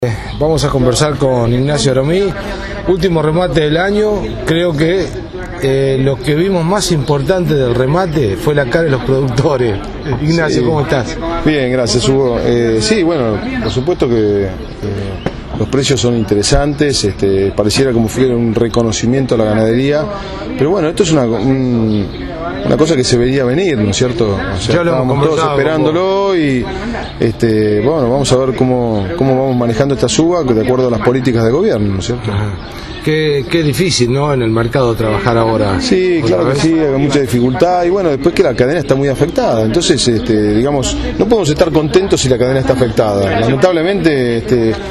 Vamos a conversar con Ignacio Aromí, último remate del año. Creo que lo que vimos más importante del remate fue la cara de los productores. Ignacio, sí. ¿Cómo estás? Bien, gracias, Hugo. Sí, bueno, por supuesto que los precios son interesantes, pareciera como fuera un reconocimiento a la ganadería, pero bueno, esto es una cosa que se veía venir, ¿no es cierto? O sea, estábamos todos esperándolo y bueno, vamos a ver cómo vamos manejando esta suba de acuerdo a las políticas de gobierno, ¿no es cierto? Ajá. Qué difícil, ¿no?, en el mercado trabajar ahora. Sí, claro que sí, hay mucha dificultad y bueno, después que la cadena está muy afectada, entonces, digamos, no podemos estar contentos si la cadena está afectada. Lamentablemente,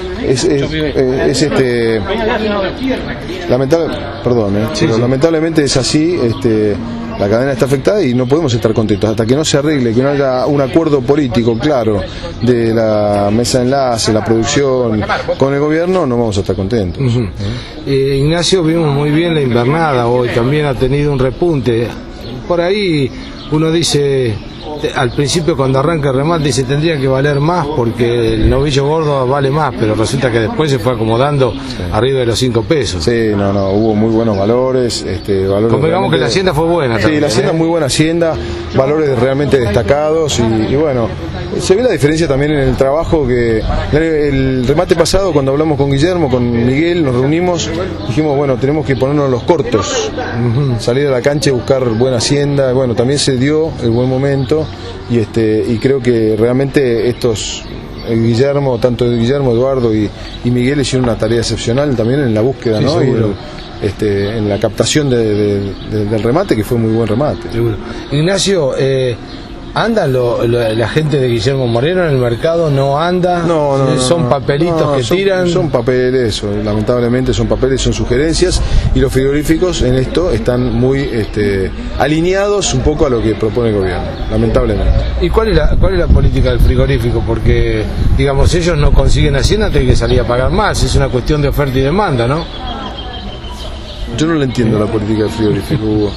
lamentablemente es así, la cadena está afectada y no podemos estar contentos hasta que no se arregle, que no haya un acuerdo político claro de la mesa de enlace, la producción con el gobierno, no vamos a estar contentos. Ignacio, vimos muy bien la invernada hoy, también ha tenido un repunte. Por ahí uno dice, al principio cuando arranca el remate dice tendría que valer más porque el novillo gordo vale más, pero resulta que después se fue acomodando arriba de los 5 pesos. Sí, no, hubo muy buenos valores. Convengamos que la hacienda fue buena también. Sí, la hacienda es muy buena hacienda, valores realmente destacados y bueno, se ve la diferencia también en el trabajo que el remate pasado cuando hablamos con Guillermo, con Miguel, nos reunimos, dijimos bueno, tenemos que ponernos los cortos, salir a la cancha y buscar buena hacienda, bueno, también se dio el buen momento. Y creo que realmente Guillermo, tanto Guillermo, Eduardo y Miguel hicieron una tarea excepcional también en la búsqueda, sí, ¿no? Y en la captación del remate, que fue muy buen remate. Seguro. Ignacio, ¿anda la gente de Guillermo Moreno en el mercado? ¿No anda? No, son papelitos que tiran. Son papeles, lamentablemente son papeles, son sugerencias, y los frigoríficos en esto están muy alineados un poco a lo que propone el gobierno, lamentablemente. ¿Y cuál es la política del frigorífico? Porque, digamos, ellos no consiguen hacienda, tienen que salir a pagar más, es una cuestión de oferta y demanda, ¿no? Yo no le entiendo la política del frigorífico, Hugo.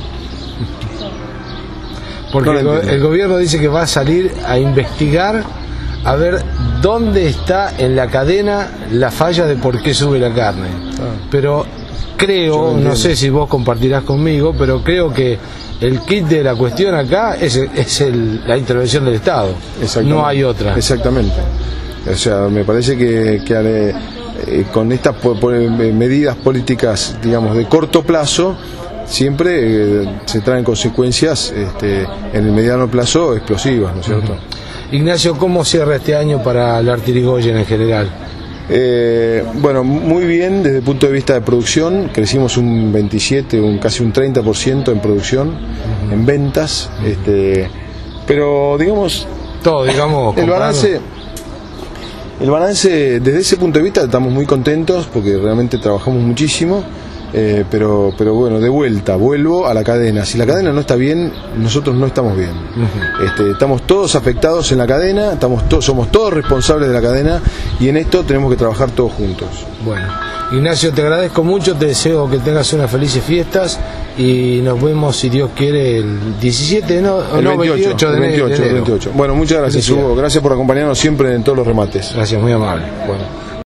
Porque el gobierno dice que va a salir a investigar a ver dónde está en la cadena la falla de por qué sube la carne. Pero creo, no sé si vos compartirás conmigo, pero creo que el kit de la cuestión acá es la intervención del Estado. No hay otra. Exactamente. O sea, me parece que con estas medidas políticas, digamos, de corto plazo, siempre se traen consecuencias en el mediano plazo explosivas, ¿no es cierto? Ignacio, ¿cómo cierra este año para la Artirigoyen en general? Bueno, muy bien desde el punto de vista de producción, crecimos un 27, casi un 30% en producción, en ventas, pero digamos el balance desde ese punto de vista estamos muy contentos porque realmente trabajamos muchísimo. Pero bueno, vuelvo a la cadena. Si la cadena no está bien, nosotros no estamos bien. Estamos todos afectados en la cadena, somos todos responsables de la cadena y en esto tenemos que trabajar todos juntos. Bueno, Ignacio, te agradezco mucho, te deseo que tengas unas felices fiestas y nos vemos, si Dios quiere, el 17, el 28 de enero. Bueno, muchas gracias, Hugo. Gracias por acompañarnos siempre en todos los remates. Gracias, muy amable. Bueno.